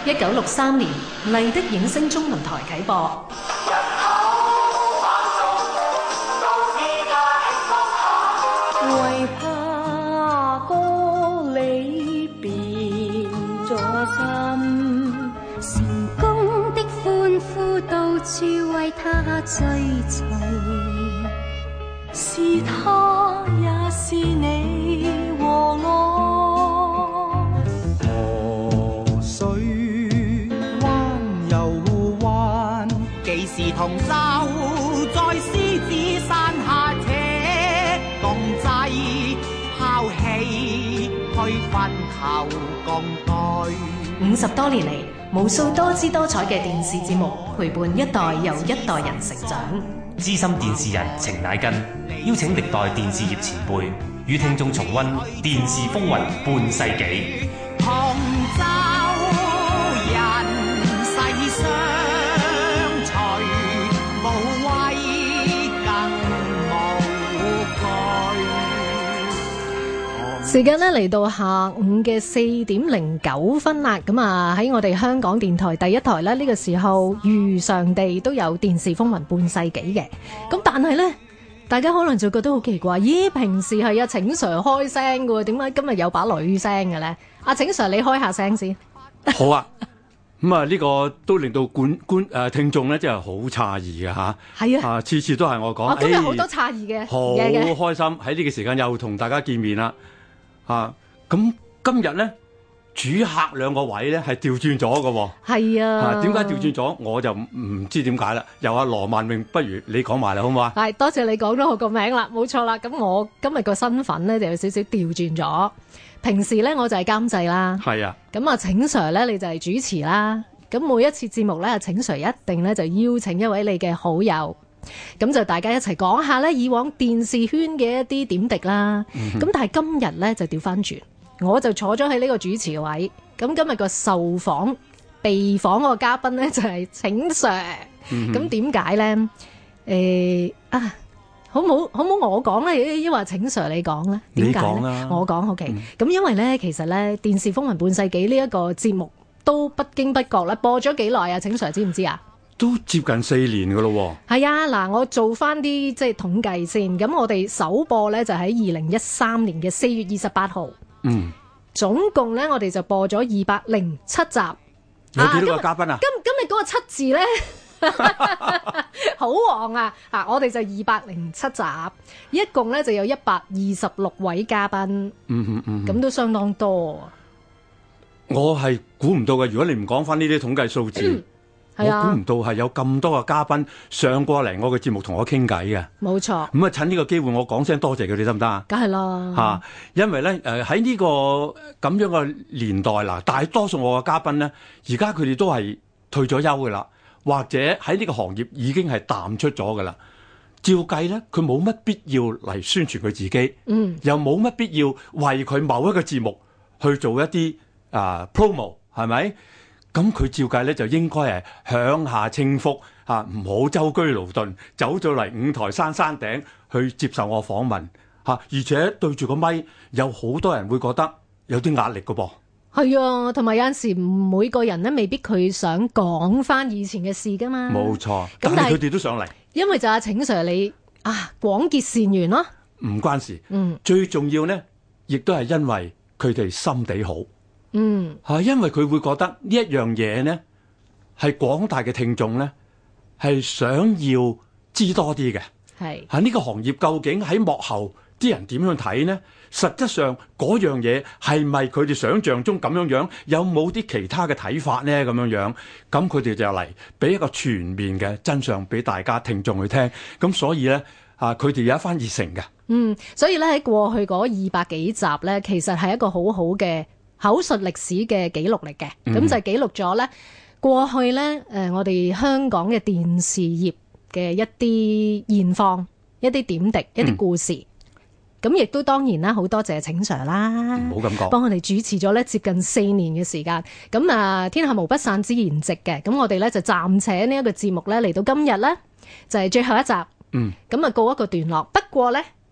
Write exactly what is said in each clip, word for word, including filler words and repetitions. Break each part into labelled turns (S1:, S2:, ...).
S1: 一九六三年，麗的映聲中文台啟播。
S2: 為怕歌裏變咗心，成功的歡呼到處為他追隨，是他也是你和我。
S3: 河水彎又彎，幾時同舟在獅子山下且共濟，拋棄去分頭共對。
S1: 五十多年嚟，無數多姿多彩嘅電視節目陪伴一代又一代人成長。
S4: 資深電視人程乃根邀請歷代電視業前輩與聽眾重溫電視風雲半世紀。
S3: 同舟人世相隨，無畏更無懼。
S5: 時間咧嚟到下午嘅四點零九分啦，咁啊喺我哋香港電台第一台咧，呢個時候如常地都有電視風雲半世紀嘅，咁但係呢，大家可能就覺得好奇怪，咦？平時係阿程 Sir 開聲嘅，點解今日有把女聲嘅呢？阿程 Sir 你開下聲先。
S6: 好啊，咁啊呢個都令到觀觀誒聽眾咧，真係好詫異嘅吓。
S5: 係啊，
S6: 啊次次都係我講。
S5: 我今日好多詫異嘅，
S6: 好開心喺呢個時間又同大家見面啦。啊，咁今日咧主客兩個位咧係調轉咗嘅。
S5: 係啊，
S6: 點解調轉咗？我就唔知點解啦。由阿羅曼穎，不如你講埋啦，好唔好啊？
S5: 係，多謝你講咗我個名啦，冇錯啦。咁我今日個身份咧就有少少調轉咗。平時咧我就係監製啦，
S6: 係啊。
S5: 咁啊，程 Sir 咧你就係主持啦。咁每一次節目咧，阿程 Sir 一定咧就邀請一位你嘅好友，咁就大家一齊講下咧以往電視圈嘅一啲點滴啦。咁、嗯、但係今日咧就調翻轉，我就坐咗喺呢個主持嘅位。咁今日個受訪被訪個嘉賓咧就係程 Sir。咁點解咧？誒、欸、啊！好唔好？好唔好我講咧？抑或程 Sir 你講咧？點解咧？我講 OK。咁、嗯、因為咧，其實咧，電視風雲半世紀呢一個節目都不經不覺咧播咗幾耐啊？程 Sir 知唔知啊？
S6: 都接近四年噶咯。
S5: 係啊，嗱，我做翻啲即係統計先。咁我哋首播咧就喺二零一三年嘅四月二十八號。嗯。總共咧，我哋就播咗二百零七集。
S6: 有幾多個嘉賓啊？
S5: 今今日嗰個七字咧。好旺啊！啊，我哋就二百零七集，一共咧就有一百二十六位嘉賓，嗯嗯嗯，咁都相當多。
S6: 我係估唔到嘅，如果你唔講翻呢啲統計數字，嗯啊、我估唔到係有咁多個嘉賓上過嚟我嘅節目同我傾偈嘅。冇錯。咁啊，趁呢個機會我講聲多謝佢哋得唔得啊？梗係啦。吓，因為咧誒喺呢個咁樣嘅年代啦，大多數我嘅嘉賓咧，而家佢哋都係退咗休噶啦。或者喺呢個行業已經係淡出咗㗎啦，照計咧佢冇乜必要嚟宣傳佢自己，嗯，又冇乜必要為佢某一個節目去做一啲啊、呃、promo， 係咪？咁佢照計咧就應該係享下清福嚇，唔好周居勞頓，走咗嚟五台山山頂去接受我訪問嚇，而且對住個咪，有好多人會覺得有啲壓力㗎噃。
S5: 係啊，同埋有陣時每個人咧未必佢想講翻以前嘅事噶嘛。冇錯，
S6: 但係佢哋都上嚟，
S5: 因為就阿程 Sir 你啊廣結善緣咯。
S6: 唔關事，嗯，最重要咧，亦都係因為佢哋心地好，嗯，係因為佢會覺得呢一樣嘢咧係廣大嘅聽眾咧係想要知多啲嘅，係喺呢個行業究竟喺幕後啲人點樣睇呢？實質上嗰樣嘢係咪佢哋想象中咁樣樣？有冇啲其他嘅睇法呢？咁樣樣，咁佢哋就嚟俾一個全面嘅真相俾大家聽眾去聽。咁所以呢，啊，佢哋有一番熱誠嘅。嗯，
S5: 所以咧喺過去嗰二百幾集呢，其實係一個好好嘅口述歷史嘅記錄嚟嘅。咁、嗯、就記錄咗呢過去呢，誒，我哋香港嘅電視業嘅一啲現況、一啲點滴、一啲故事。嗯咁亦都當然啦，好多謝程 Sir 啦，
S6: 唔好咁講，
S5: 幫我哋主持咗咧接近四年嘅時間。咁啊，天下無不散之筵席嘅，咁我哋咧就暫且呢一個節目咧嚟到今日咧就係最後一集。嗯，咁啊告一個段落。不過咧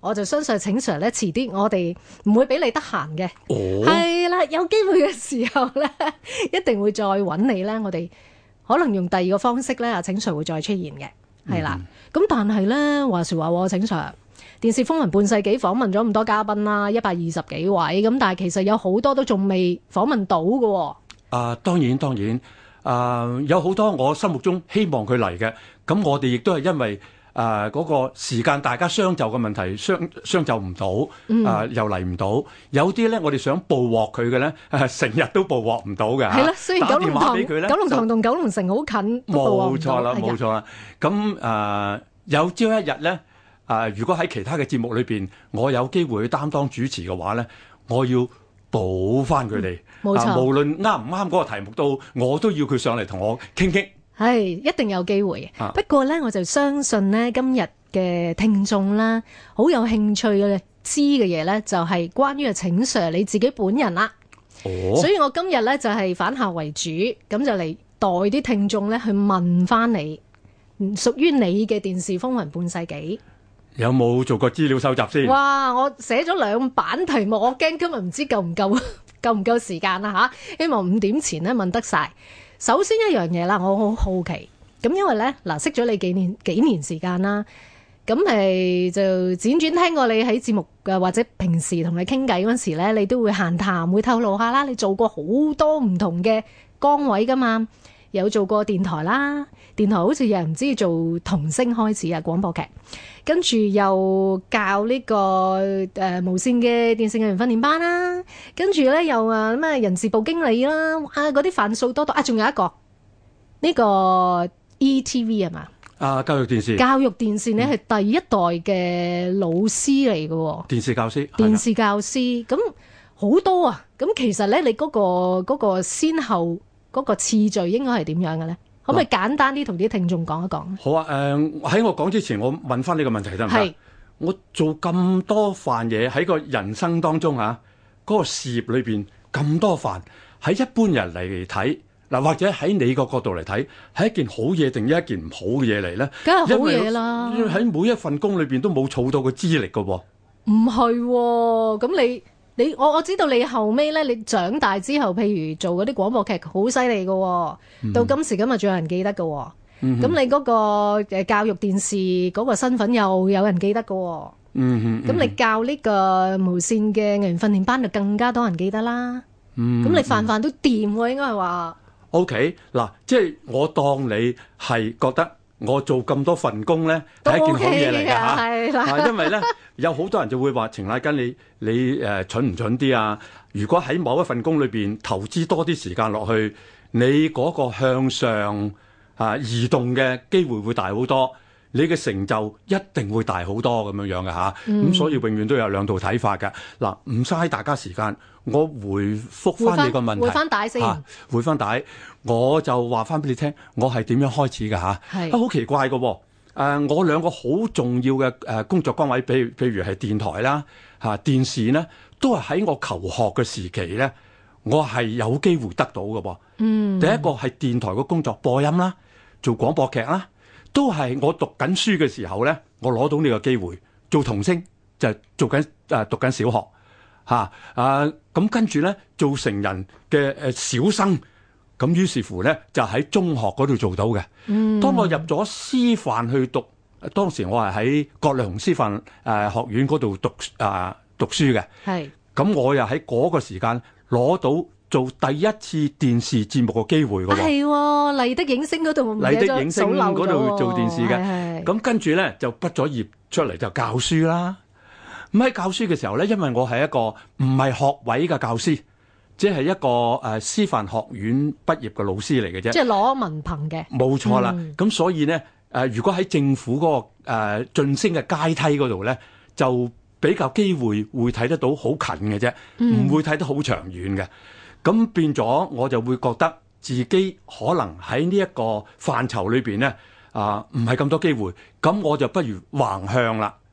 S5: 我就相信請 Sir 咧，遲啲我哋唔會俾你得閒嘅。
S6: 哦，
S5: 係啦，有機會嘅時候咧，一定會再揾你咧。我哋可能用第二個方式咧，阿請 Sir 會再出現嘅。係啦，咁、嗯、但係咧話時話，請 Sir 電視風雲半世紀訪問咗咁多嘉賓啦，一百二十幾位，咁但係其實有好多都仲未訪問到嘅。啊，
S6: 當然當然，啊、呃、有好多我心目中希望佢嚟嘅，咁我哋亦都係因為。誒嗰、呃那個時間大家相就嘅問題，相相就唔到，誒、呃嗯、又嚟唔到。有啲咧，我哋想捕獲佢嘅咧，成日都捕獲唔到嘅。係啦，
S5: 雖然九龍塘、九龍塘同九龍城好近，
S6: 冇錯啦，冇錯啦。咁誒、呃、有朝一日咧，誒、呃、如果喺其他嘅節目裏邊，我有機會去擔當主持嘅話咧，我要補翻佢哋。冇、嗯、錯、呃，無論啱唔啱嗰個題目都，我都要佢上嚟同我傾傾。
S5: 係一定有機會嘅，不過咧我就相信咧今日嘅聽眾啦，好有興趣嘅知嘅嘢咧，就係關於阿請 Sir 你自己本人啦。哦，所以我今日咧就係反客為主，咁就嚟代啲聽眾咧去問翻你，屬於你嘅電視風雲半世紀，
S6: 有冇做過資料收集先？
S5: 哇！我寫咗兩版題目，我驚今日唔知夠唔夠夠唔夠時間啦吓，希望五點前咧問得晒。首先一樣嘢啦，我好好奇，咁因為咧嗱，識咗你幾年幾年時間啦，咁誒就輾轉聽過你喺節目嘅或者平時同你傾偈嗰時咧，你都會閒談，會透露下啦。你做過好多唔同嘅崗位噶嘛，有做過電台啦，電台好似有人唔知做童星開始啊，廣播劇，跟住又教呢、這個誒、呃、無線嘅電視藝員訓練班啦，跟住咧又啊咩人事部經理啦，啊嗰啲範數多多啊，仲有一個呢、這個 E T V 係嘛？
S6: 啊，教育電視，
S5: 教育電視呢係第一代嘅老師嚟嘅，
S6: 電視教師，
S5: 電視教師咁好多啊！咁其實咧，你嗰、那個嗰、那個先後嗰、那個次序應該係點樣嘅咧？可唔可以簡單啲同啲聽眾講一講？
S6: 好啊，誒、呃、喺我講之前，我問翻呢個問題得唔得？係我做咁多範嘢喺個人生當中嚇，嗰、那個事業裏邊咁多範，喺一般人嚟睇。嗱，或者喺你個角度嚟睇，係一件好嘢定一件唔好嘅嘢嚟咧？
S5: 梗係好嘢啦！
S6: 喺每一份工裏邊都冇儲到個資歷㗎喎。
S5: 唔係喎，咁你你我我知道你後尾咧，你長大之後，譬如做嗰啲廣播劇好犀利㗎，嗯、到今時今日仲有人記得㗎。咁、嗯、你嗰個誒教育電視嗰個身份又有人記得㗎。嗯咁、嗯、你教呢個無線嘅藝員訓練班就更加多人記得啦。咁、嗯、你飯飯都掂喎，應該係話。
S6: O.K. 嗱，即係我當你係覺得我做咁多份工咧係一件好嘢嚟㗎嚇，係啦，因為咧有好多人就會話程乃根你你誒、呃、蠢唔蠢啲啊？如果喺某一份工裏邊投資多啲時間落去，你嗰個向上啊移動嘅機會會大好多。你嘅成就一定會大好多咁樣樣嘅嚇，咁、嗯、所以永遠都有兩套睇法嘅。嗱，唔嘥大家時間，我回覆翻你個問題，
S5: 回翻帶先，
S6: 回翻帶，我就話翻俾你聽，我係點樣開始嘅嚇。係，好奇怪嘅喎，誒，我兩個好重要嘅誒工作崗位，譬如譬如係電台啦嚇，電視呢，都係喺我求學嘅時期咧，我係有機會得到嘅噃。嗯，第一個係電台嘅工作播音啦，做廣播劇啦。都係我讀緊書嘅時候咧，我攞到呢個機會做童星，就係、做緊誒、呃、讀緊小學嚇啊，咁跟住咧做成人嘅誒小生，咁於是乎咧就喺中學嗰度做到嘅。嗯，當我入咗師範去讀，當時我係喺葛量洪師範誒、呃、學院嗰度讀啊、呃、讀書嘅。係，咁我又喺嗰個時間攞到做第一次電視節目嘅機會嘅喎，係喎，麗的影星嗰度，麗的影星嗰度做電視嘅，咁跟住咧就畢咗業出嚟就教書啦。咁喺教書嘅時候咧，因為我係一個唔係學位嘅教師，即係一個誒、呃、師範學院畢業嘅老師嚟嘅啫，即係攞文憑嘅，冇錯啦。咁、嗯、所以咧誒、呃，如果喺政府嗰、那個誒、呃、晉升嘅階梯嗰度咧，就比較機會會睇得到好近嘅啫，唔、嗯、會睇得好長遠嘅。咁變咗，我就會覺得自己可能喺呢一個範疇裏邊咧，啊，唔係咁多機會。咁我就不如橫向啦，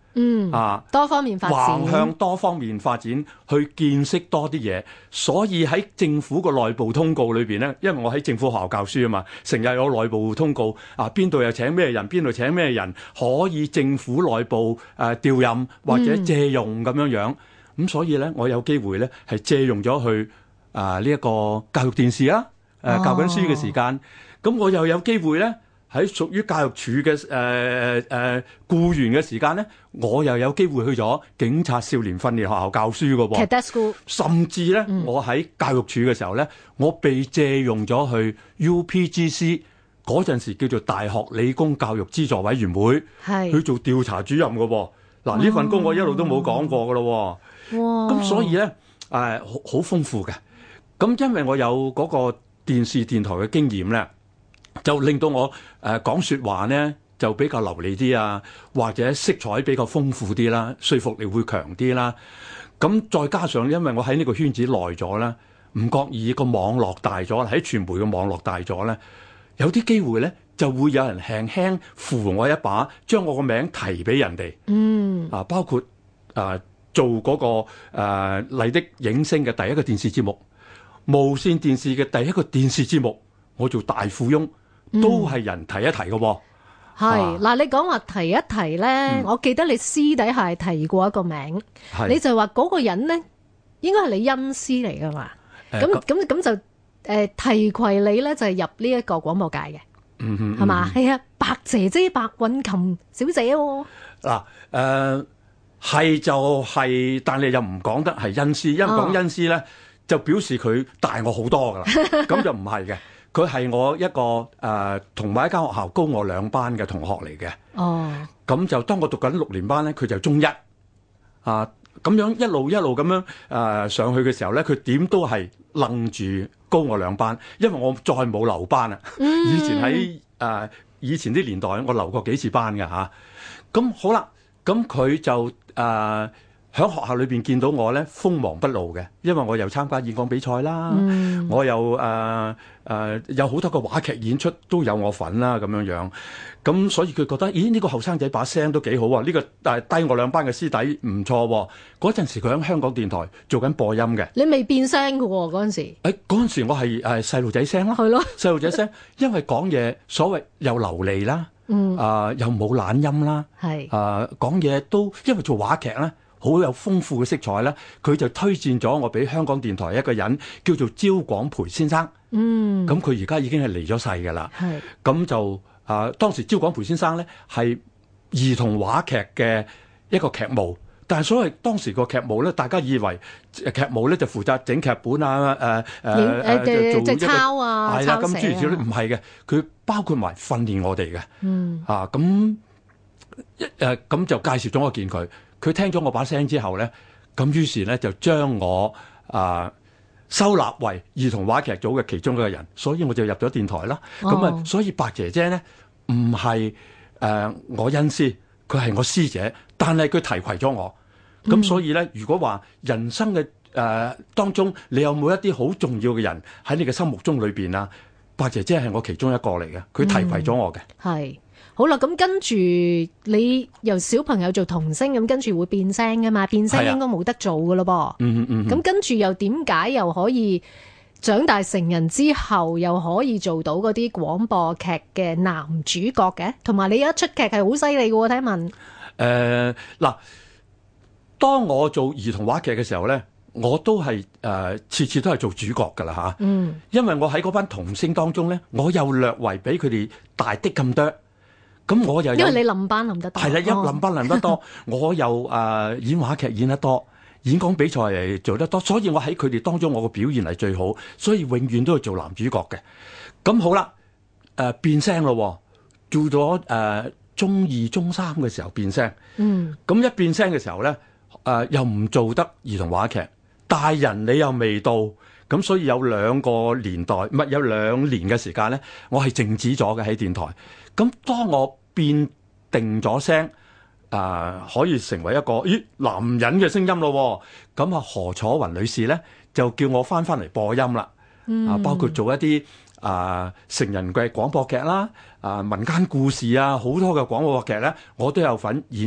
S5: 嗯
S6: 啊，
S5: 多方面發展，
S6: 橫向多方面發展，去見識多啲嘢。所以喺政府個內部通告裏邊咧，因為我喺政府學校教書啊嘛，成日有內部通告啊，邊度又請咩人，邊度請咩人，可以政府內部誒、呃、調任或者借用咁樣樣。咁、嗯、所以咧，我有機會咧係借用咗去啊呢一個教育電視啦，誒、呃、教緊書嘅時間，咁、哦、我又有機會咧。喺屬於教育處嘅誒誒僱員嘅時間咧，我又有機會去咗警察少年訓練學校教書嘅噃。
S5: Cadet School。甚
S6: 至咧，嗯、我喺教育處嘅時候咧，我被借用咗去 U P G C 嗰陣時叫做大學理工教育資助委員會，係去做調查主任嘅噃。嗱，呢份工我一路都冇講過嘅咯。哇！咁所以咧誒好好豐富嘅。咁因為我有嗰個電視電台嘅經驗咧。就令到我誒、呃、講説話呢就比較流利啲啊，或者色彩比較豐富啲啦，說服力會強啲啦。咁再加上因為我喺呢個圈子耐咗啦，唔覺意個網絡大咗，喺傳媒嘅網絡大咗咧，有啲機會咧就會有人輕輕扶我一把，將我個名提俾人哋。嗯，啊包括啊、呃、做嗰、那個誒、呃、麗的影星嘅第一個電視節目，無線電視嘅第一個電視節目，我做大富翁。都係人提一提嘅喎，
S5: 係嗱、啊，你講話提一提咧、嗯，我記得你私底下提過一個名，你就話嗰個人咧應該係你恩師嚟㗎嘛，咁咁咁就誒、呃、提攜你咧就係、是、入呢一個廣播界嘅，係、嗯、嘛？係啊，白姐姐白韻琴小姐喎、哦。嗱、
S6: 呃、誒，係、呃、就係、是，但係又唔講得係恩師，因為講恩師咧、哦、就表示佢大我好多㗎啦，咁就唔係嘅。佢係我一個誒同埋一間學校高我兩班嘅同學嚟嘅。哦，咁就當我讀緊六年班咧，佢就中一啊，咁樣一路一路咁樣誒、呃、上去嘅時候咧，佢點都係楞住高我兩班，因為我再冇留班啊、嗯。以前喺誒、呃、以前啲年代，我留過幾次班㗎嚇。咁、啊、好啦，咁佢就誒。呃喺學校裏邊見到我咧，鋒芒不露嘅，因為我又參加演講比賽啦、嗯，我又誒誒、呃呃、有好多個話劇演出都有我份啦，咁樣樣，咁所以佢覺得，咦呢、呢個後生仔把聲都幾好啊，呢、呢個誒低我兩班嘅師弟唔錯喎。嗰陣時佢喺香港電台做緊播音嘅，
S5: 你未變聲嘅喎嗰陣時。
S6: 誒嗰陣時我係誒細路仔聲啦，係咯，細路仔聲，因為講嘢所謂又流利啦，嗯啊、呃、又冇懶音啦，係啊講嘢都因為做話劇咧。好有豐富嘅色彩咧，佢就推薦咗我俾香港電台一個人叫做焦廣培先生。嗯，咁佢而家已經係離咗世㗎啦。係，咁就啊、呃，當時焦廣培先生咧係兒童話劇嘅一個劇務，但係所謂當時個劇務咧，大家以為劇務咧就負責整劇本啊，誒誒誒做一個抄啊，係啦，咁諸如此類，唔係嘅，佢包括埋訓練我哋嘅。嗯，啊咁一誒咁就介紹咗我見佢。佢聽咗我把聲之後咧，咁於是咧就將我啊、呃、收納為兒童話劇組嘅其中一個人，所以我就入咗電台啦。咁、哦、啊，所以白姐姐咧唔係誒我恩師，佢係我師姐，但係佢提攜咗我。咁、嗯、所以咧，如果話人生嘅誒、呃、當中，你有冇一啲好重要嘅人喺你嘅心目中裏邊啊？白姐姐係我其中一個嚟嘅，佢提攜咗我嘅。係、嗯。好啦，咁跟住你由小朋友做童星，咁跟住會變聲噶嘛？變聲應該冇得做噶咯噃。嗯嗯咁跟住又點解又可以長大成人之後又可以做到嗰啲廣播劇嘅男主角嘅？同埋你有一出劇係好犀利嘅喎，聽聞。誒、呃、嗱，當我做兒童話劇嘅時候咧，我都係誒次次都係做主角㗎啦嚇。嗯。因為我喺嗰班童星當中咧，我又略為比佢哋大啲咁多。咁我又因為你臨班臨得多，係啦，一臨班臨得多，我又誒、呃、演話劇演得多，演講比賽做得多，所以我喺佢哋當中我個表現係最好，所以永遠都係做男主角嘅。咁好啦，誒、呃、變聲咯，做咗誒、呃、中二中三嘅時候變聲，嗯，咁一變聲嘅時候咧，誒、呃、又唔做得兒童話劇，大人你又未到，咁所以有兩個年代，唔係有兩年嘅時間咧，我係靜止咗嘅喺電台。咁當我變定咗聲，誒、呃、可以成為一個咦男人嘅聲音咯，咁啊何楚雲女士咧就叫我翻翻嚟播音啦，嗯，啊包括做一啲啊、呃、成人嘅廣播劇啦，啊、呃、民間故事啊，好多嘅廣播劇咧，我都有份演出，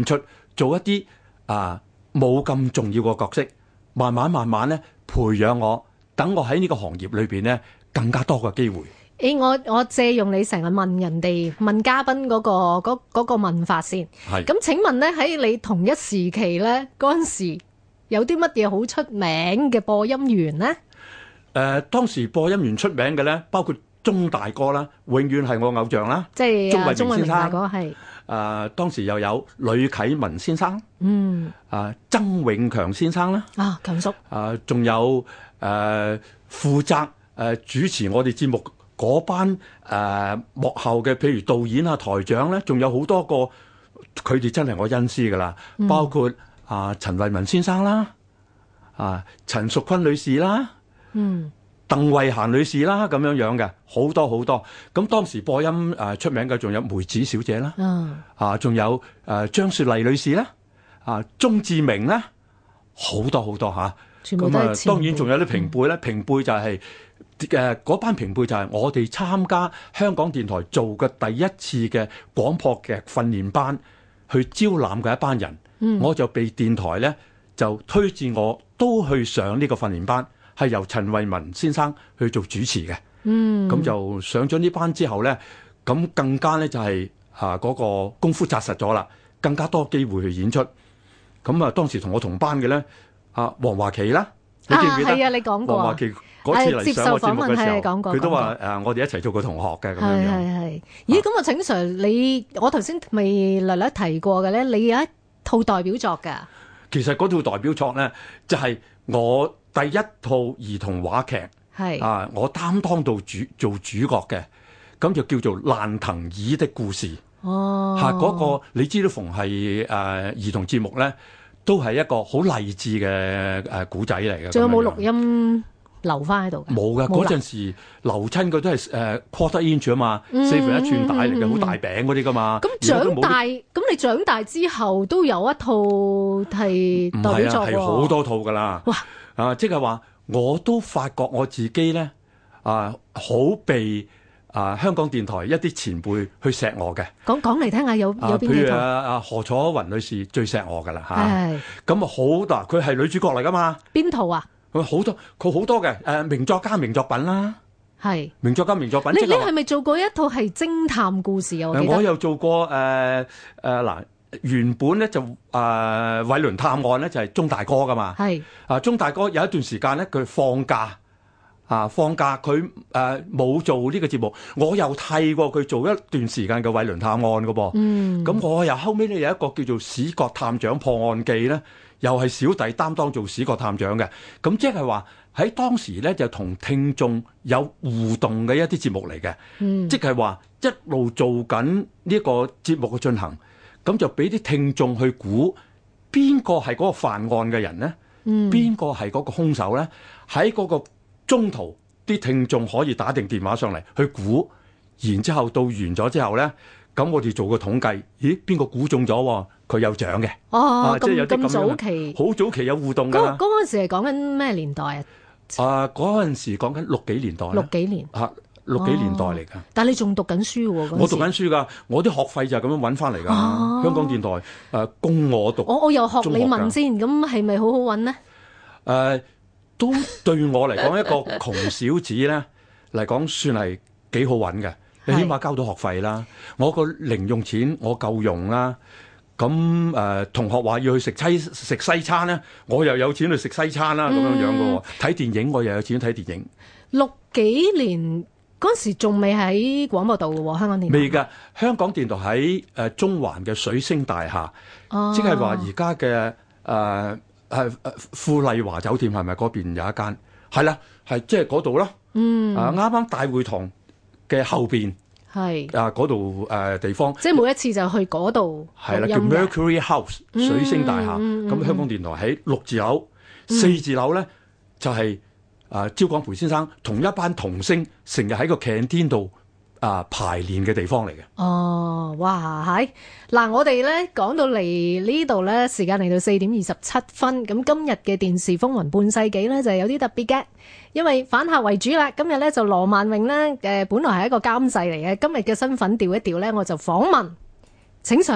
S6: 做一啲啊冇咁重要嘅角色，慢慢慢慢咧培養我，等我喺呢個行業裏邊咧更加多嘅機會。
S5: 誒，我我借用你成日問人哋問嘉賓嗰、個嗰嗰、個問法先。
S6: 係。
S5: 咁請問咧喺你同一時期咧嗰陣時有啲乜嘢好出名嘅播音員咧？誒、
S6: 呃，當時播音員出名嘅咧，包括鐘大哥啦，永遠係我偶像啦。
S5: 即係啊，鐘偉明大哥係。
S6: 誒、呃，當時又有呂啟文先生。
S5: 嗯。
S6: 啊、呃，曾永強先生啦。
S5: 啊，強叔。啊、
S6: 呃，仲有誒、呃、負責誒、呃、主持我哋節目嗰班誒、呃、幕後嘅，譬如導演啊、台長咧，仲有好多個，佢哋真係我恩師噶啦，嗯、包括啊、呃、陳慧文先生啦，啊、呃、陳淑坤女士啦，嗯，鄧慧嫻女士啦，咁樣樣嘅好多好多。咁當時播音誒、呃、出名嘅仲有梅子小姐啦，嗯、啊仲有誒、呃、張雪麗女士啦，啊鐘志明啦，好多好多嚇。
S5: 全部都係前輩。
S6: 咁啊，當然仲有啲平輩咧，平輩就係誒嗰班平輩就係我哋參加香港電台做嘅第一次嘅廣播劇訓練班，去招攬嘅一班人，嗯、我就被電台咧就推薦我都去上呢個訓練班，係由陳慧文先生去做主持嘅。嗯，咁就上咗呢班之後咧，咁更加咧就係啊嗰個功夫紮實咗啦，更加多機會去演出。咁啊，當時同我同班嘅咧。啊，黃華琪啦，你記唔記得？
S5: 係啊，你講過。
S6: 黃華琪嗰次嚟上我節目嘅時候，佢都話誒、呃，我哋一齊做過同學嘅咁樣樣。
S5: 係係。咦，咁啊，請 Sir，你我頭先未略略提過嘅咧，你有一套代表作㗎。
S6: 其實嗰套代表作咧，就係、是、我第一套兒童話劇。係。啊，我擔當到主做主角嘅，咁就叫做《爛藤椅的故事》。哦。嚇、啊，嗰、那個你知道，逢係誒兒童節目咧。都係一個好勵志嘅誒古仔嚟嘅。
S5: 仲有冇錄音留翻喺度？
S6: 冇㗎，嗰陣時留親嘅都係誒 quarter inch 啊嘛，嗯、四分一寸大嚟嘅，好、嗯、大餅嗰啲噶嘛。咁
S5: 長大，咁你長大之後都有一套係代表作喎。係
S6: 好多套㗎啦。哇！啊，即係話我都發覺我自己咧啊，好被。啊！香港電台一啲前輩去錫我嘅，
S5: 講講嚟聽下有有邊啲？
S6: 譬如啊啊何楚雲女士最錫我噶啦嚇，咁啊好嗱，佢係女主角嚟噶嘛？
S5: 邊套啊？
S6: 佢好多，佢好多嘅誒名作家名作品啦，係名作家名作品。
S5: 你你係咪做過一套係偵探故事啊？我記得
S6: 我有做過誒誒嗱，原本咧就誒偉倫探案咧就係鐘大哥噶嘛，係啊鐘大哥有一段時間咧佢放假。啊！放假佢誒冇做呢個節目，我又替過佢做一段時間嘅偉倫探案嘅噃。嗯，咁我又後尾咧有一個叫做史國探長破案記咧，又係小弟擔當做史國探長嘅。咁即係話喺當時咧就同聽眾有互動嘅一啲節目嚟嘅。嗯，即係話一路做緊呢個節目嘅進行，咁就俾啲聽眾去估邊個係嗰個犯案嘅人咧？嗯，邊個係嗰個兇手咧？喺嗰個中途啲聽眾可以打定電話上嚟去估，然之後到完咗之後咧，咁我哋做個統計，咦邊個估中咗？佢有獎嘅。
S5: 哦，咁咁早期，
S6: 好早期有互動㗎。
S5: 嗰嗰陣時係講緊咩年代啊？
S6: 啊，嗰陣時講緊六幾年代。
S5: 六幾年
S6: 嚇，六幾年代嚟㗎。
S5: 但係你仲讀緊書喎？
S6: 我讀緊書㗎，我啲學費就係咁樣揾翻嚟㗎。香港電台誒供我讀。
S5: 我我又學你問先，咁係咪好好揾呢？
S6: 誒。都對我嚟講一個窮小子咧嚟講算係幾好揾嘅，你起碼交到學費啦，我個零用錢我夠用啦。咁誒、呃、同學話要去食西食西餐咧，我又有錢去食西餐啦，咁樣樣嘅喎。睇電影我又有錢睇電影。
S5: 六幾年嗰陣時仲未喺廣播道嘅喎，香港電台未
S6: 㗎。香港電台喺誒中環嘅水星大廈，哦、即係話而家嘅誒。呃係誒富麗華酒店係咪嗰邊有一間？係啦，係即係嗰度咯。嗯，啊啱啱大會堂嘅後邊係啊嗰度誒地方。
S5: 即係每一次就去嗰度。
S6: 係啦，叫 Mercury House 水星大廈。咁、嗯嗯、香港電台喺六字樓，嗯、四字樓咧就係、是、啊招廣培先生同一班童星成日喺個 canteen 度。啊排練嘅地方嚟嘅。
S5: 哦，哇，係嗱，我哋咧講到嚟呢度咧，時間嚟到四點二十七分。咁今日嘅電視風雲半世紀咧，就係有啲特別嘅，因為反客為主啦。今日咧就羅萬榮咧，誒，本來係一個監製嚟嘅，今日嘅身份調一調咧，我就訪問，請 Sir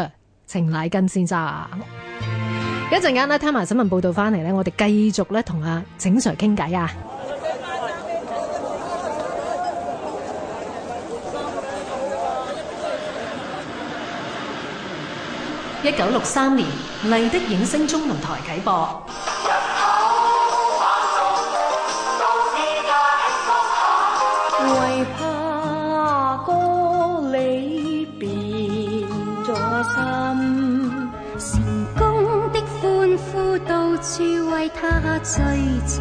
S5: 程乃根先生。一陣間咧聽埋新聞報道翻嚟咧，我哋繼續咧同阿程 Sir 傾偈啊！
S1: 一九六三年，麗的映聲中文台啟播。
S2: 為怕哥你變咗心，成功的歡呼到處為他追隨，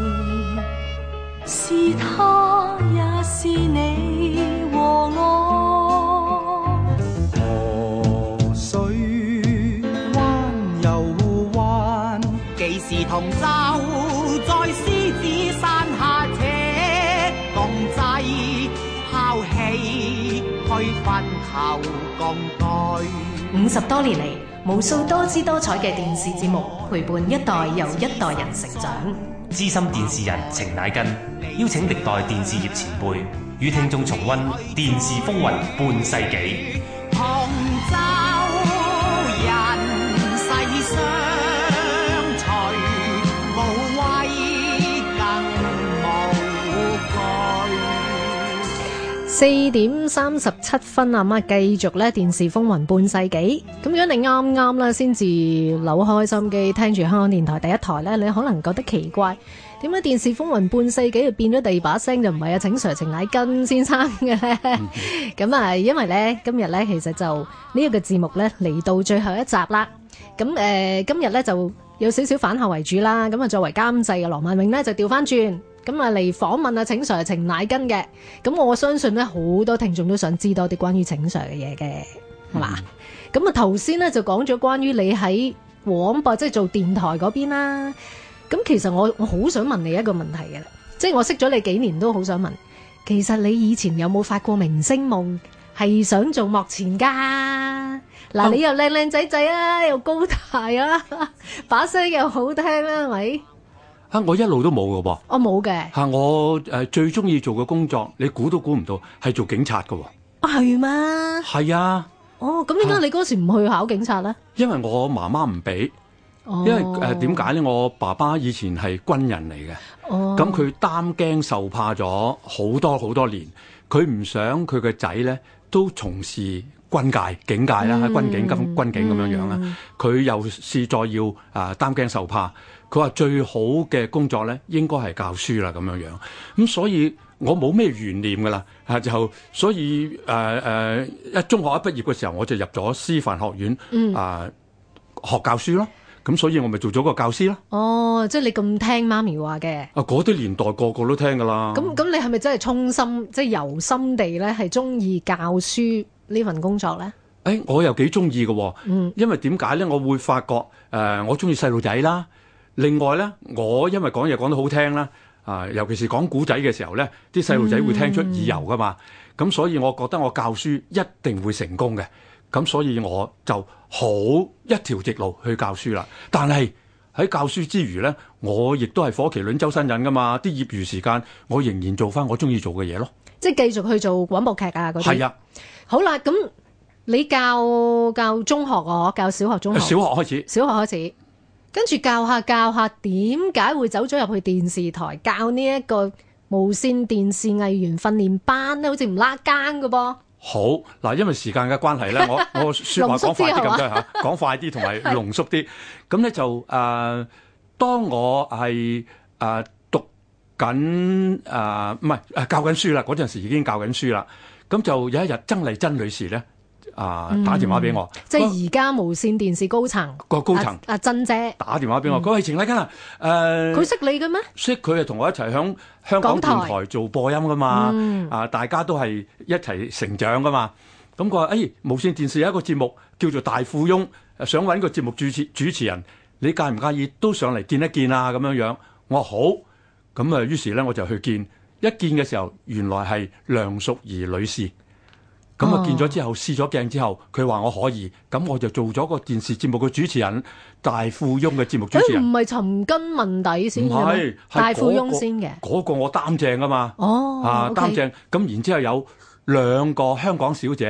S2: 是他也是你和我。
S3: 河水彎又彎，幾時同舟在獅子山下且共濟，拋棄去分頭共對。
S1: 五十多年嚟，無數多姿多彩嘅電視節目陪伴一代又一代人成長。
S4: 資深電視人程乃根邀請歷代電視業前輩與聽眾重溫電視風雲半世紀。
S3: 同舟人世相隨，無畏更無懼。
S5: 四點三十七分啊！咁啊，繼續咧電視風雲半世紀。咁如果你啱啱咧先至扭開心機聽住香港電台第一台咧，你可能覺得奇怪，點解電視風雲半世紀就變咗第二把聲，就唔係啊程 Sir 程乃根先生嘅咧？咁啊、嗯，因為咧今日咧其實就呢一個節目咧嚟到最後一集啦。咁誒、呃，今日咧就有少少反客為主啦。咁啊，作為監製嘅羅曼穎咧就調翻轉。咁啊嚟訪問啊程 Sir 程乃根嘅，咁我相信咧好多聽眾都想知多啲關於程 Sir 嘅嘢嘅，係嘛？咁啊頭先咧就講咗關於你喺廣播即係做電台嗰邊啦。咁其實我我好想問你一個問題嘅啦，即係我識咗你幾年都好想問，其實你以前有冇發過明星夢，係想做幕前㗎？嗱、啊，你又靚靚仔仔啊，又高大啊，把聲又好聽啦，係咪？
S6: 啊！我一路都冇嘅噃，
S5: 我冇嘅。
S6: 嚇、啊！我誒、呃、最中意做嘅工作，你估都估唔到，係做警察嘅喎。
S5: 啊，係咩？
S6: 係啊。
S5: 哦，咁點解你嗰時唔去考警察咧？
S6: 因為我媽媽唔俾。哦。因為誒點解咧？我爸爸以前係軍人嚟嘅。哦。咁佢擔驚受怕咗好多好多年，佢唔想佢個仔咧都從事軍界、警界啦，喺、嗯、軍警、軍軍警咁樣樣啦。佢、嗯、又試再要啊擔驚受怕。佢話最好嘅工作咧，應該係教書啦，咁樣樣。咁所以我冇咩懸念噶啦，啊就所以誒誒，一、呃、中學一畢業嘅時候，我就入咗師範學院，嗯、啊學教書咯。咁所以我咪做咗個教師咯。
S5: 哦，即係你咁聽媽咪話嘅。啊，
S6: 嗰啲年代個個都聽噶啦。
S5: 咁咁，你係咪真係衷心，即係由心地咧，係中意教書呢份工作咧？誒、
S6: 欸，我又幾中意嘅。嗯，因為點解咧？我會發覺誒、呃，我中意細路仔啦。另外咧，我因為講嘢講得好聽啦，啊，尤其是講古仔嘅時候咧，啲細路仔會聽出耳油噶嘛，咁、嗯、所以我覺得我教書一定會成功嘅，咁所以我就好一條直路去教書啦。但係喺教書之餘咧，我亦都係火麒麟周身癮噶嘛，啲業餘時間我仍然做翻我中意做嘅嘢咯。即係繼續去做廣播劇啊嗰啲。係啊。好啦，咁你教教中學啊？教小學、中學？小學開始。小學開始。跟住教下教下，點解會走咗入去電視台教呢一個無線電視藝員訓練班咧？好似唔拉更嘅噃。好嗱，因為時間嘅關係咧，我我説話講快啲咁多嚇，講快啲同埋濃縮啲。咁咧就誒、呃，當我係誒、呃、讀緊誒唔係誒教緊書啦，嗰陣時已經教緊書啦。咁就有一日，曾麗珍女士咧。啊！打電話俾我，嗯、即係而家無線電視高層個高層阿珍姐打電話俾我，佢係程乃根啊！誒，佢識你嘅咩？識，佢係同我一齊響香港電台做播音噶嘛？嗯、啊，大家都係一齊成長噶嘛？咁佢話：誒、哎，無線電視有一個節目叫做《大富翁》，想揾個節目主持主持人，你介唔介意都上嚟見一見啊？咁樣樣，我話好。咁啊，於是咧我就去見，一見嘅時候，原來係梁淑儀女士。咁啊，見咗之後試咗鏡之後，佢話我可以，咁我就做咗個電視節目嘅主持人，大富翁嘅節目主持人。誒，唔係尋根問底先嘅咩？大富翁先嘅。嗰個我擔正啊嘛。哦，啊擔正。咁然之後有兩個香港小姐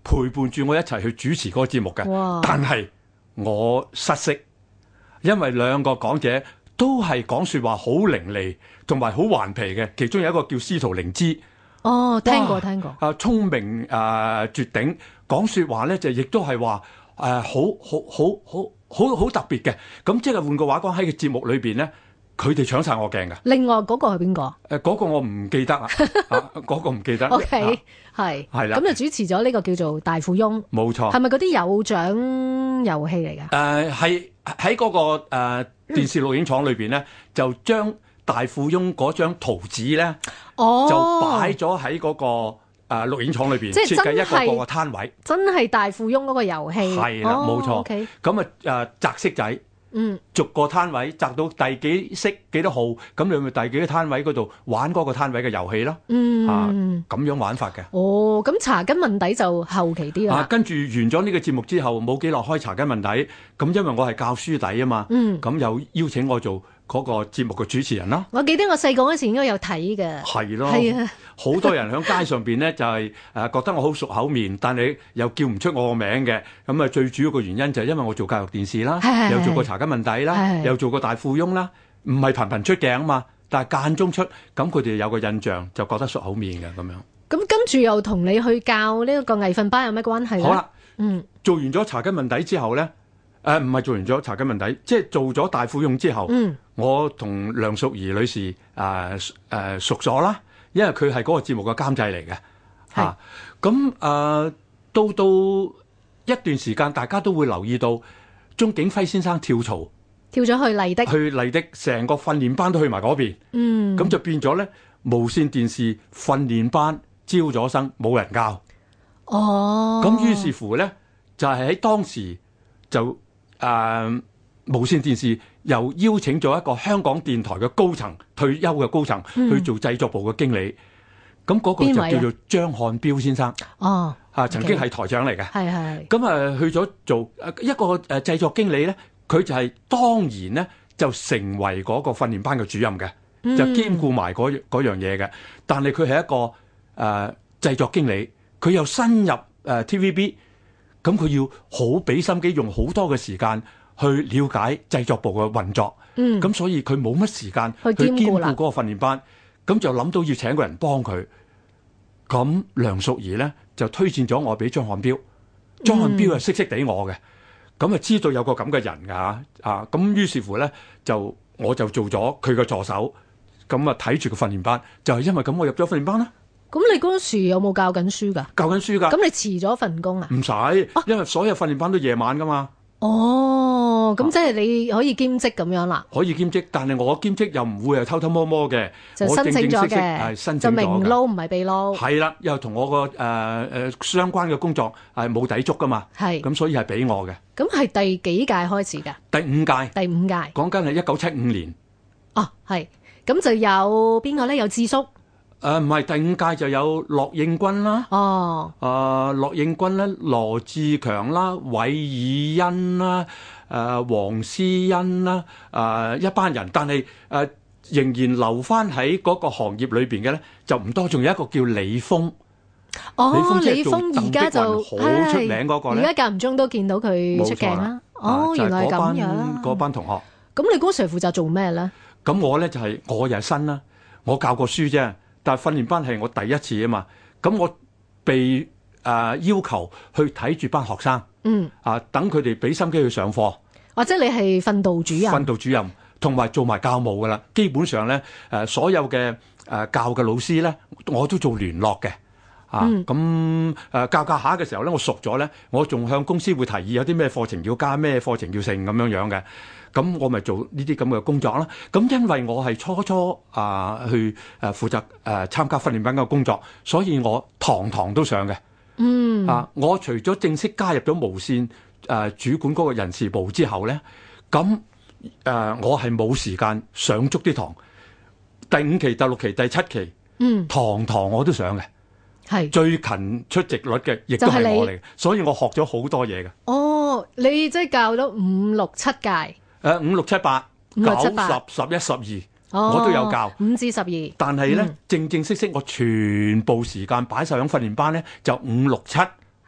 S6: 陪伴住我一齊去主持嗰個節目嘅。但係我失色，因為兩個講者都係講說話好伶俐，同埋好頑皮嘅。其中有一個叫司徒靈芝。
S5: 哦，聽過聽過。
S6: 啊，聰明誒、呃、絕頂，講說話咧就亦都係話誒好好好好好好特別嘅。咁即係換句話講，喺個節目裏邊咧，佢哋搶晒我鏡嘅。
S5: 另外嗰個係邊個？誒、
S6: 呃，嗰、嗰個我唔記得啊，嗰、嗰個唔記得。
S5: O K，係係啦。咁就主持咗呢個叫做大富翁。冇錯。係咪嗰啲有獎遊戲嚟㗎？誒、
S6: 呃，係喺嗰個誒、呃、電視錄影廠裏邊咧，就將大富翁嗰張圖紙咧，哦、就擺咗喺嗰個誒、呃、錄影廠裏邊，設計一個個嘅攤位。
S5: 真係大富翁嗰個遊戲。係啦，冇錯。
S6: 咁、okay、啊誒擲色仔。嗯，逐個攤位擲到第幾色幾多號，咁你咪第幾個攤位嗰度玩嗰個攤位嘅遊戲咯。嗯，啊咁樣玩法嘅。哦，咁查根問底就後期啲啦。啊，跟住完咗呢個節目之後，冇幾耐開查根問底，咁因為我係教書底啊嘛。嗯，咁又邀請我做嗰個節目嘅主持人啦。我記得我細個嗰時應該有睇嘅。係咯，係啊，好多人喺街上邊咧就係誒覺得我好熟口面，但係又叫唔出我個名嘅。咁啊，最主要嘅原因就係因為我做教育電視啦，又做過查根問底啦，又做過大富翁啦，唔係頻頻出鏡啊嘛，但係間中出，咁佢哋有個印象就覺得熟口面嘅咁樣。咁跟住又同你去教呢個藝訓班有咩關係咧？好啦，嗯，做完咗查根問底之後咧。誒唔係做完咗查根問底，即係做咗大富翁之後，嗯、我同梁淑儀女士誒誒、呃呃、熟咗啦，因為佢係嗰個節目嘅監製嚟嘅嚇。咁誒、啊、到到一段時間，大家都會留意到鍾景輝先生跳槽，跳咗去麗的，去麗的，成個訓練班都去埋嗰邊。嗯，咁就變咗咧無線電視訓練班招咗生，冇人教。哦，咁於是乎咧就係、是、喺當時就。誒、呃、無線電視又邀請咗一個香港電台嘅高層退休嘅高層、嗯、去做製作部嘅經理，咁嗰個就叫做張漢標先生。哦，啊曾經係台長嚟嘅。係係。咁啊去咗做一個誒製作經理咧，佢就係當然咧就成為嗰個訓練班嘅主任嘅、嗯，就兼顧埋嗰嗰樣嘢嘅。但係佢係一個誒、呃、製作經理，佢又新入誒、呃、T V B。咁佢要好俾心機，用好多嘅時間去了解製作部嘅運作。嗯，咁所以佢冇乜時間去兼顧嗰個訓練班。咁就諗到要請個人幫佢。咁梁淑儀咧就推薦咗我俾張漢標。張漢標係識識地我嘅，咁啊知道有個咁嘅人㗎嚇啊。咁於是乎咧就我就做咗佢嘅助手。咁啊睇住個訓練班，就係因為咁我入咗訓練班啦。咁你嗰時有冇教緊書㗎？教緊書㗎。咁你辭咗份工啊？唔使、啊，因為所有訓練班都夜晚㗎嘛。哦，咁即係你可以兼職咁樣啦。可以兼職，但係我兼職又唔會係偷偷摸摸嘅。就申請咗嘅，係申請咗嘅。就明撈唔係秘撈。係啦，又同我個誒誒相關嘅工作係冇抵觸㗎嘛。係。咁所以係俾我嘅。咁係第幾屆開始㗎？第五屆。第五屆。講緊係一九七五年。哦，係。咁就有邊個咧？有智叔。誒唔係第五屆就有駱應軍啦，哦，誒、呃、駱應軍啦，羅志強啦，韋爾恩啦，誒、呃、黃思欣啦，誒、呃、一班人，但係誒、呃、仍然留翻喺嗰個行業裏邊嘅咧就唔多，仲有一個叫李峰。哦，李峰而家就好出名嗰個咧，而家間唔中都見到佢出鏡啦。哦，原來係咁樣。嗰班同學。咁你嗰時負責做咩咧？咁我咧就係、是、我又係新啦，我教過書啫。但係訓練班係我第一次啊嘛，咁我被誒、呃、要求去睇住班學生，嗯，啊等佢哋俾心機去上課，或者你係訓導主任，訓導主任同埋做埋教務噶啦，基本上咧誒、呃、所有嘅誒、呃、教嘅老師咧，我都做聯絡嘅，啊咁誒、嗯呃、教教下嘅時候咧，我熟咗咧，我仲向公司會提議有啲咩課程要加，咩課程要剩咁樣樣嘅。咁我咪做呢啲咁嘅工作啦。咁因為我係初初啊、呃、去誒、呃、負責誒、呃、參加訓練班嘅工作，所以我堂堂都上嘅。嗯啊，我除咗正式加入咗無線誒、呃、主管嗰個人事部之後咧，咁誒、呃、我係冇時間上足啲堂。第五期、第六期、第七期，嗯，堂堂我都上嘅。係最勤出席率嘅，亦都係我嚟嘅，所以我學咗好多嘢嘅。哦，你即係教咗五六七屆。誒、呃、五六七八九十十一十二，我都有教五至十二。但係咧、嗯，正正式式我全部時間擺晒喺訓練班咧，就五六七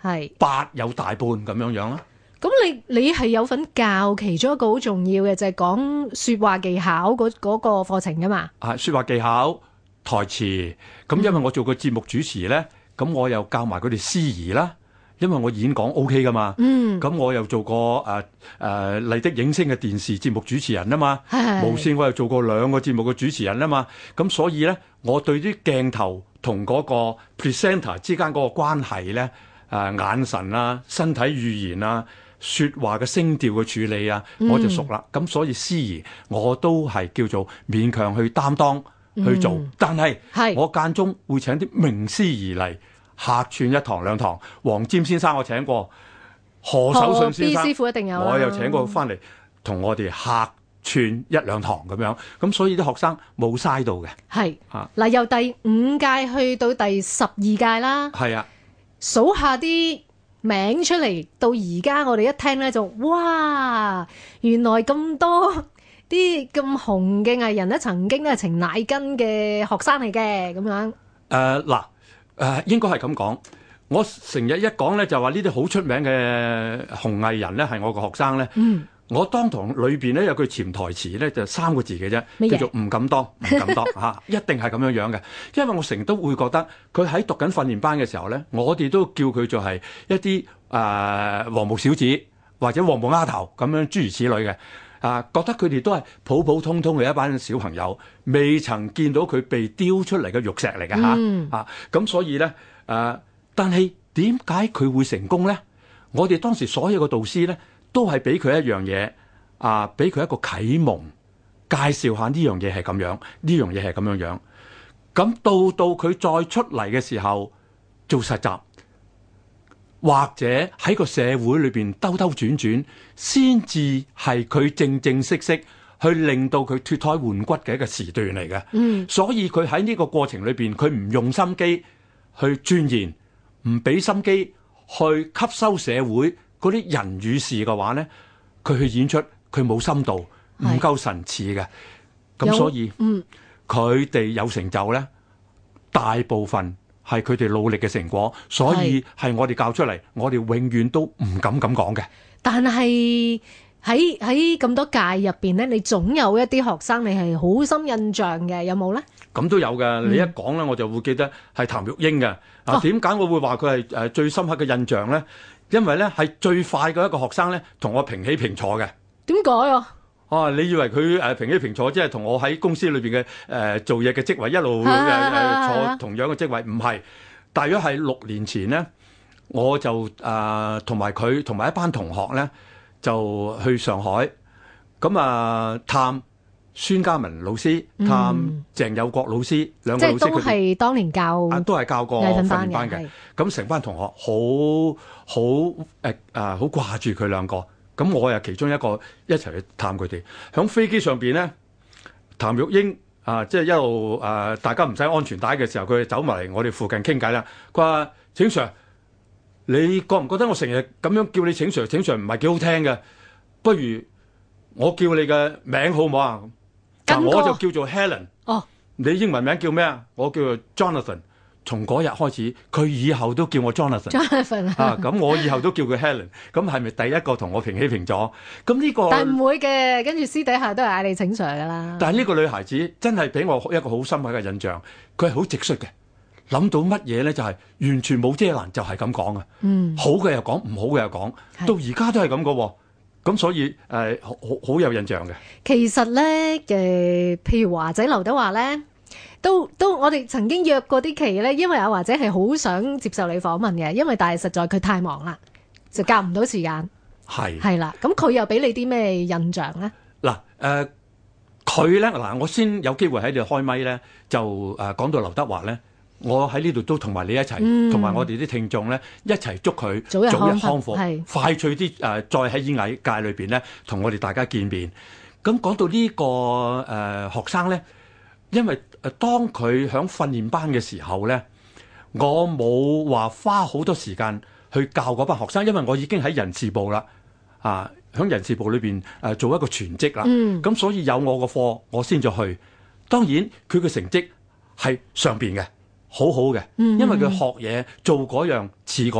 S5: 係
S6: 八有大半咁樣樣啦。
S5: 咁你你係有份教其中一個好重要嘅，就係講説話技巧嗰嗰個課程噶嘛？
S6: 啊，説話技巧、台詞。咁因為我做過節目主持咧，咁、嗯、我又教埋佢哋司儀啦。因為我演講 O K 噶嘛。嗯。咁我又做過誒誒麗的影星嘅電視節目主持人啊嘛。係。無線我又做過兩個節目嘅主持人啊嘛。咁所以咧，我對啲鏡頭同嗰個 presenter 之間嗰個關係咧，誒、呃、眼神啊、身體語言啊、説話嘅聲調嘅處理啊，我就熟啦。咁、嗯、所以司儀我都係叫做勉強去擔當去做，嗯、但係我間中會請啲名司儀嚟客串一堂兩堂。黃霑先生我請過，何守信先生，
S5: 師傅一定有，
S6: 我又請過翻嚟同我哋客串一兩堂咁樣。咁所以啲學生冇嘥到嘅。係啊，
S5: 嗱，由第五屆去到第十二屆啦。
S6: 係啊，
S5: 數下啲名出嚟，到而家我哋一聽咧就哇，原來咁多啲咁紅嘅藝人咧，曾經都係程乃根嘅學生嚟嘅咁樣。
S6: 誒嗱誒，應該係咁講。我成日一講咧，就話呢啲好出名嘅紅藝人咧，係我個學生咧。嗯。我當堂裏邊咧有句潛台詞咧，就三個字嘅啫，叫做唔敢當，唔敢當嚇，一定係咁樣樣嘅。因為我成日都會覺得佢喺讀緊訓練班嘅時候咧，我哋都叫佢做係一啲誒黃毛小子或者黃毛丫頭咁樣諸如此類嘅啊，覺得佢哋都係普普通通嘅一班小朋友，未曾見到佢被雕出嚟嘅玉石嚟嘅嚇、嗯、啊，咁所以咧誒、啊，但係點解佢會成功咧？我哋當時所有嘅導師咧，都係俾佢一樣嘢啊，俾佢一個啟蒙，介紹下呢樣嘢係咁樣，呢樣嘢係咁樣樣。咁到到佢再出嚟嘅時候做實習，或者喺個社會裏邊兜兜轉轉，先至係佢正正式式去令到佢脫胎換骨嘅一個時段嚟嘅。嗯，所以佢喺呢個過程裏邊，佢唔用心機去鑽研，唔俾心機去吸收社會嗰啲人與事嘅話咧，佢去演出佢冇深度，唔夠神似嘅。咁所以，嗯，佢哋有成就咧，大部分係佢哋努力嘅成果。所以係我哋教出嚟，我哋永遠都唔敢咁講嘅。
S5: 但係喺喺咁多屆入邊咧，你總有一啲學生你係好深印象嘅，有冇咧？
S6: 咁都有嘅。你一講咧，我就會記得係譚玉英嘅。啊，點解我會話佢係誒最深刻嘅印象咧？因為咧係最快嘅一個學生咧，同我平起平坐嘅。
S5: 點解啊？
S6: 啊，你以為佢誒平起平坐，即係同我喺公司裏邊嘅誒做嘢嘅職位一路誒誒坐同樣嘅職位？唔係，大約係六年前咧，我就誒同埋佢同埋一班同學咧，就去上海，咁啊探孫嘉文老師，探鄭有國老師，嗯、兩個老師，
S5: 即係都係當年教，
S6: 啊、都係教過訓練班嘅。咁成班同學好好誒啊，好掛住佢兩個。咁我又其中一個一齊去探佢哋。響飛機上邊咧，譚玉英啊，即係一路誒、啊，大家唔使安全帶嘅時候，佢走埋嚟我哋附近傾偈啦。佢話：請 Sir，你覺唔覺得我成日咁樣叫你請 Sir，請 Sir 唔係幾好聽嘅？不如我叫你嘅名好唔好啊？嗱，我就叫做 Helen。哦，你英文名叫咩啊？我叫做 Jonathan。從嗰日開始，佢以後都叫我 Jonathan。Jonathan 啊，咁我以後都叫佢 Helen。咁係咪第一個同我平起平坐？咁呢個
S5: 但唔會嘅，跟住私底下都係嗌你請 Sir 噶啦。
S6: 但係呢個女孩子真係俾我一個好深刻嘅印象，佢係好直率嘅，諗到乜嘢咧就係完全冇遮攔，就係咁講啊。嗯，好嘅又講，唔好嘅又講，到而家都係咁嘅。咁所以誒，好好有印象嘅。
S5: 其實咧嘅，譬如華仔劉德華咧。都都，我哋曾經約過啲期咧，因為阿華姐係好想接受你訪問嘅，因為但係實在佢太忙啦，就夾唔到時間。係係啦，咁佢又俾你啲咩印象咧？嗱，
S6: 誒，佢咧嗱，我先有機會喺度開咪咧，就誒講到劉德華咧，我喺呢度都同埋你一齊，同埋、嗯、我哋啲聽眾咧一齊祝佢早日康復，快脆啲誒，再喺演藝界裏邊咧同我哋大家見面。咁講到呢、這個誒、呃、學生咧。因為誒，當佢喺訓練班嘅時候咧，我冇話花好多時間去教嗰班學生，因為我已經喺人事部啦，啊，喺人事部裏邊誒做一個全職啦。咁、嗯、所以有我個課，我先至去。當然佢嘅成績係上邊嘅，好好嘅，因為佢學嘢做嗰樣似嗰樣，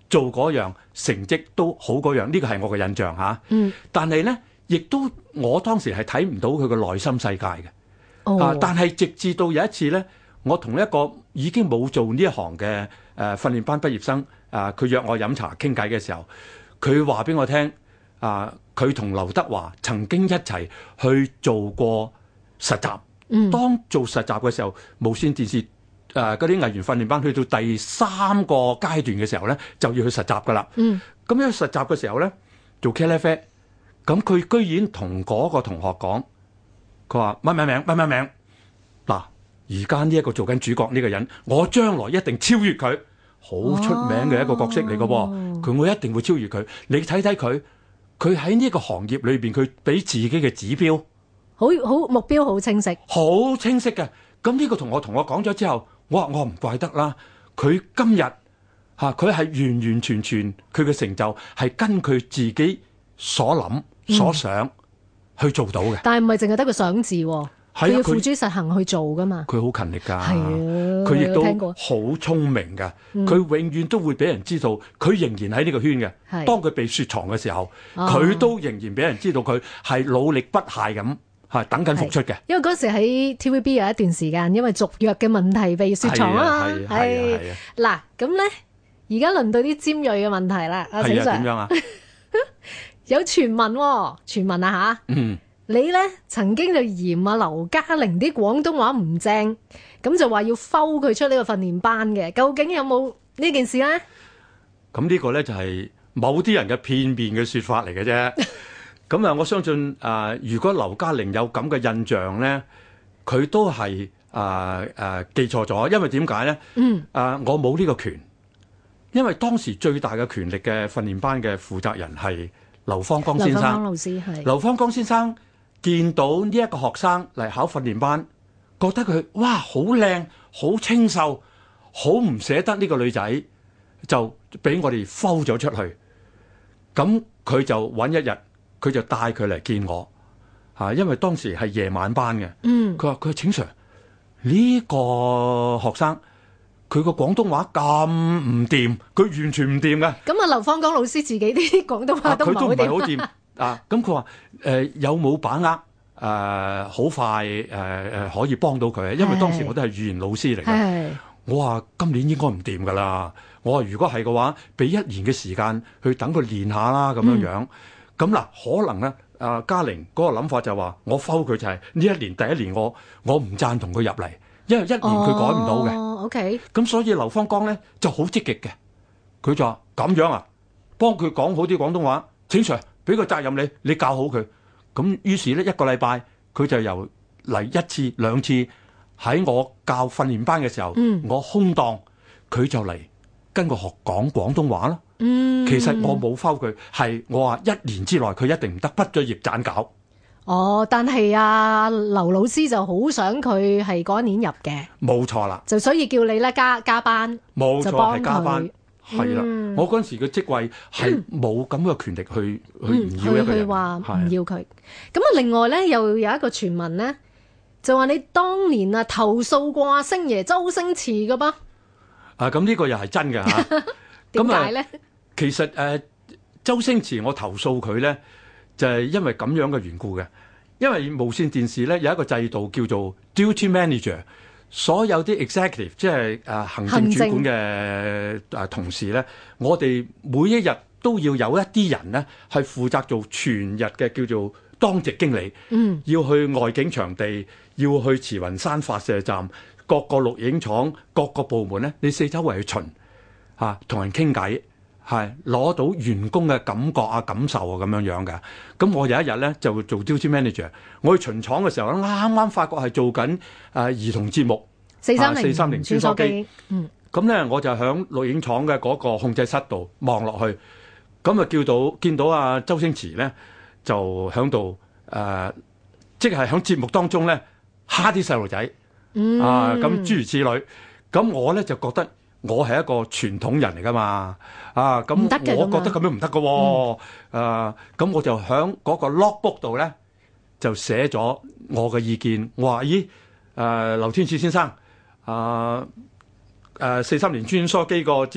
S6: 做嗰樣成績都好嗰樣，呢個係我嘅印象嚇。
S5: 嗯，
S6: 但係咧，亦都我當時係睇唔到佢個內心世界嘅。
S5: 哦、
S6: 啊！但係直至到有一次咧，我同一個已經冇做呢一行嘅誒、呃、訓練班畢業生啊，佢約我飲茶傾偈嘅時候，佢話俾我聽啊，佢同劉德華曾經一齊去做過實習。
S5: 嗯，
S6: 當做實習嘅時候，無線電視誒嗰啲藝員訓練班去到第三個階段嘅時候咧，就要去實習噶啦。
S5: 嗯，
S6: 咁樣實習嘅時候咧，做茄喱啡，咁佢居然同嗰個同學講。佢話乜乜名乜乜名嗱，而家呢一個做緊主角呢個人，我將來一定超越佢，好出名嘅一個角色嚟嘅噃。佢、哦、我一定會超越佢。你睇睇佢，佢喺呢個行業裏邊，佢俾自己嘅指標，
S5: 好好目標好清晰，
S6: 好清晰嘅。咁呢個同學同我講咗之後，我話我唔怪得啦。佢今日吓，佢係完完全全佢嘅成就係跟佢自己所諗所想。嗯去做到嘅，
S5: 但係唔係淨係得個想字，佢要付諸實行去做噶嘛。
S6: 佢好勤力㗎，
S5: 係啊，
S6: 佢亦都好聰明㗎。佢、嗯、永遠都會俾人知道，佢仍然喺呢個圈嘅。係當佢被雪藏嘅時候，佢、哦、都仍然俾人知道佢係努力不懈咁，係等緊復出嘅。因為嗰時喺 T V B 有一段時間，因為續約嘅問題被雪藏啊嘛。係嗱，咁咧而家輪到啲尖鋭嘅問題啦。阿請 Sir 點樣啊？有傳聞喎，傳聞啊吓，嗯，你咧曾經就嫌啊劉嘉玲啲廣東話唔正，咁就話要摟佢出呢個訓練班嘅，究竟有冇呢件事咧？咁呢個咧就係某啲人嘅片面嘅說法嚟嘅啫。咁啊，我相信啊、呃，如果劉嘉玲有咁嘅印象咧，佢都係啊誒記錯咗，因為點解咧？嗯，啊、呃，我冇呢個權，因為當時最大嘅權力嘅訓練班嘅負責人係劉芳剛先生，劉芳剛老師係劉芳剛先生見到呢一個學生嚟考訓練班，覺得佢哇好靚、好清秀、好唔捨得呢個女仔，就俾我哋摟咗出去。咁佢就揾一日，佢就帶佢嚟見我嚇，因為當時係夜晚班嘅。嗯，佢話佢請 Sir 呢個學生。佢個廣東話咁唔掂，佢完全唔掂嘅。咁啊，劉芳剛老師自己啲廣東話都唔係好掂。佢都唔係好掂啊！咁佢話誒有冇把握誒好、呃、快誒誒、呃、可以幫到佢？因為當時我都係語言老師嚟嘅。我話今年應該唔掂㗎啦。我話如果係嘅話，俾一年嘅時間去等佢練下啦，咁樣樣。咁、嗯、嗱，可能咧，阿嘉玲嗰個諗法就係話，我摟佢就係呢一年第一年我，我我唔贊同佢入嚟。因為一年佢改唔到嘅。哦，OK。咁所以劉芳剛咧就好積極嘅，佢就話咁樣啊，幫佢講好啲廣東話，請 Sir 俾個責任你，你教好佢。咁於是咧一個禮拜佢就由嚟一次兩次喺我教訓練班嘅時候，嗯、我空檔佢就嚟跟我學講廣東話啦。嗯，其實我冇摟佢，係我話一年之內佢一定唔得，畢咗業盞搞。哦，但係啊，劉老師就好想佢係嗰一年入嘅，冇錯啦，就所以叫你咧加加班，冇錯係加班，係啦、嗯。我嗰陣時嘅職位係冇咁嘅權力去、嗯、去唔要一個人，佢話唔要佢。咁啊，另外咧又有一個傳聞咧，就話你當年啊投訴過阿星爺周星馳噶噃。啊，咁呢個又係真嘅吓。點解咧？其實誒、呃，周星馳我投訴佢咧。就係、是、因為咁樣嘅緣故嘅，因為無線電視咧有一個制度叫做 duty manager，所有啲 executive 即係誒行政主管嘅誒同事咧，我哋每一日都要有一啲人咧係負責做全日嘅叫做當值經理，嗯，要去外景場地，要去慈雲山發射站，各個錄影廠、各個部門咧，你四周圍去巡嚇，同、啊、人傾偈。係攞到員工嘅感覺啊、感受啊咁樣樣嘅。咁我有一日咧就做 duty manager，我去巡廠嘅時候咧，啱啱發覺係做緊誒、呃、兒童節目四三零四三零穿梭機。嗯，咁咧我就喺錄影廠嘅嗰個控制室度望落去，咁啊叫到見到阿周星馳咧就喺度誒，即係喺節目當中咧蝦啲細路仔啊，咁諸如此類。咁我咧就覺得。我係一個傳統人嚟噶嘛，啊咁，我覺得咁樣唔得噶喎，誒咁我就喺嗰個 logbook 度咧就寫咗我嘅意見，我話咦誒劉天賜先生，啊誒四三年穿梭機個節目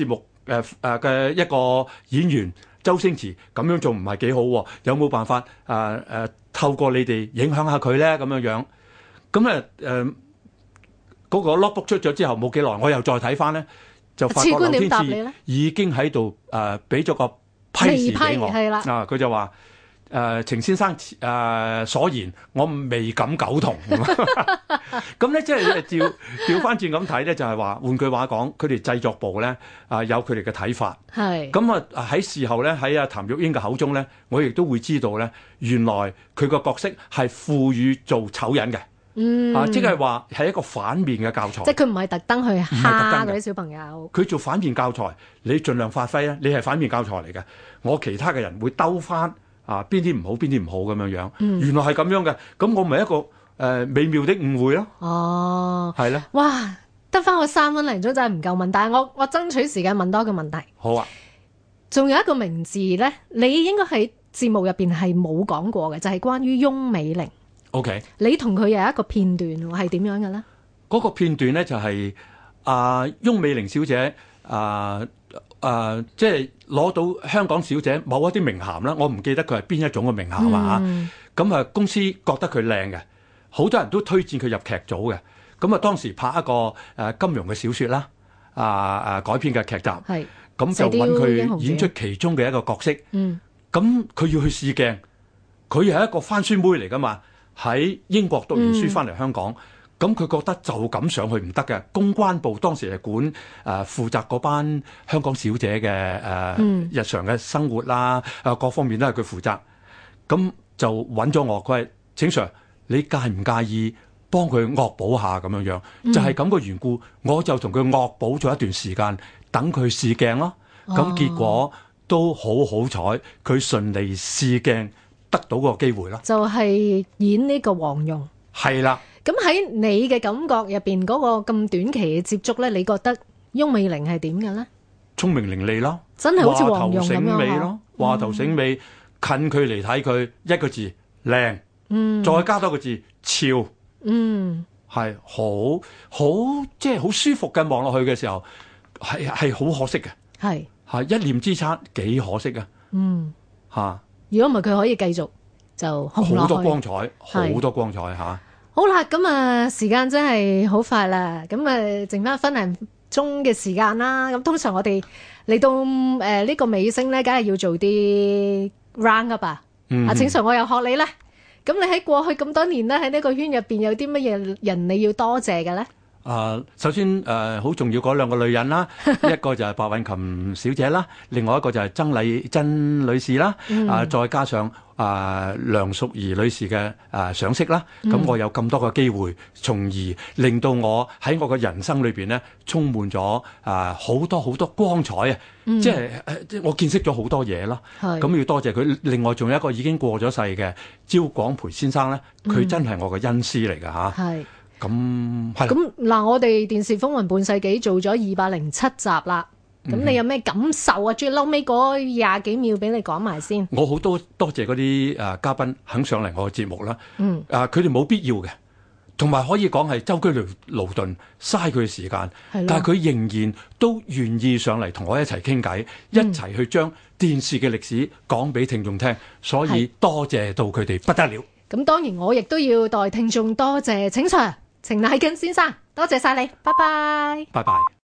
S6: 誒誒嘅一個演員周星馳咁樣做唔係幾好喎，有冇辦法誒誒、呃呃、透過你哋影響下佢咧咁樣樣？咁咧誒嗰個 logbook 出咗之後冇幾耐，我又再睇翻咧，就發覺劉天賜已經喺度誒俾咗個批示俾我啊，佢就話。誒、呃、程先生誒、呃、所言，我未敢苟同。咁咧，即係調調翻轉咁睇咧，就係話換句話講，佢哋製作部咧啊、呃、有佢哋嘅睇法。係咁啊！喺事後咧，喺阿譚玉英嘅口中咧，我亦都會知道咧，原來佢個角色係賦予做醜人嘅。嗯啊，即係話係一個反面嘅教材。即係佢唔係特登去蝦嗰啲小朋友。佢做反面教材，你盡量發揮啊！你係反面教材嚟嘅，我其他嘅人會兜翻。啊，邊啲唔好，邊啲唔好咁樣樣，嗯、原來係咁樣嘅，咁我咪一個誒、呃、美妙的誤會咯。哦，係咧。哇，得翻我三分零鐘真係唔夠問，但係我我爭取時間問多一個問題。好啊。仲有一個名字咧，你應該喺節目入邊係冇講過嘅，就係、是、關於翁美玲。OK。你同佢有一個片段係點樣嘅咧？嗰個片段咧就係、是、啊、呃，翁美玲小姐啊。呃誒、呃，即係攞到香港小姐某一啲名銜啦，我唔記得佢係邊一種嘅名銜啊嚇。咁啊、嗯，公司覺得佢靚嘅，好多人都推薦佢入劇組嘅。咁啊，當時拍一個誒、呃、金庸嘅小説啦，啊啊改編嘅劇集，係咁就揾佢演出其中嘅一個角色。嗯，咁佢要去試鏡，佢係一個番孫妹嚟噶嘛，喺英國讀完書翻嚟香港。嗯咁佢覺得就咁上去唔得嘅，公關部當時係管誒、呃、負責嗰班香港小姐嘅誒、呃嗯、日常嘅生活啦，誒各方面都係佢負責。咁就揾咗我，佢話請 Sir，你介唔介意幫佢惡補下咁樣樣？嗯、就係咁個緣故，我就同佢惡補咗一段時間，等佢試鏡咯。咁、哦、結果都好好彩，佢順利試鏡得到個機會咯。就係演呢個黃蓉。係啦。咁喺你嘅感覺入邊嗰個咁短期嘅接觸咧，你覺得翁美玲係點嘅咧？聰明伶俐咯，真係好似黃蓉咁樣咯。話頭醒尾，嗯、近距離睇佢一個字靚，嗯，再加多個字俏，嗯，係好好即係好舒服嘅望落去嘅時候，係係好可惜嘅，係係一念之差，幾可惜啊，嗯吓。如果唔係佢可以繼續就好多光彩，好多光彩吓。好啦，咁啊，時間真係好快啦，咁啊，剩翻分零鐘嘅時間啦。咁通常我哋嚟到誒呢、呃這個尾聲咧，梗係要做啲 round up 啊。嗯、啊，請 Sir，我又學你咧。咁你喺過去咁多年咧，喺呢個圈入邊有啲乜嘢人你要多謝嘅咧？啊、呃，首先誒好、呃、重要嗰兩個女人啦，一個就係白韻琴小姐啦，另外一個就係曾麗珍女士啦，啊、嗯呃，再加上啊、呃、梁淑儀女士嘅啊賞識啦，咁、嗯、我有咁多個機會，從而令到我喺我嘅人生裏邊咧，充滿咗啊好多好多光彩啊！嗯、即係即係我見識咗好多嘢咯。咁要多謝佢。另外仲有一個已經過咗世嘅招廣培先生咧，佢真係我嘅恩師嚟㗎嚇。係、嗯。咁係咁嗱，我哋電視風雲半世紀做咗二百零七集啦。咁、嗯、你有咩感受啊？最嬲尾嗰廿幾秒俾你講埋先。我好多多謝嗰啲誒嘉賓肯上嚟我嘅節目啦。嗯。誒，佢哋冇必要嘅，同埋可以講係舟車勞頓，嘥佢嘅時間。係。但係佢仍然都願意上嚟同我一齊傾偈，一齊去將電視嘅歷史講俾聽眾聽。所以多謝到佢哋不得了。咁當然我亦都要代聽眾多謝請 Sir。程乃根先生，多謝晒你，拜拜，拜拜。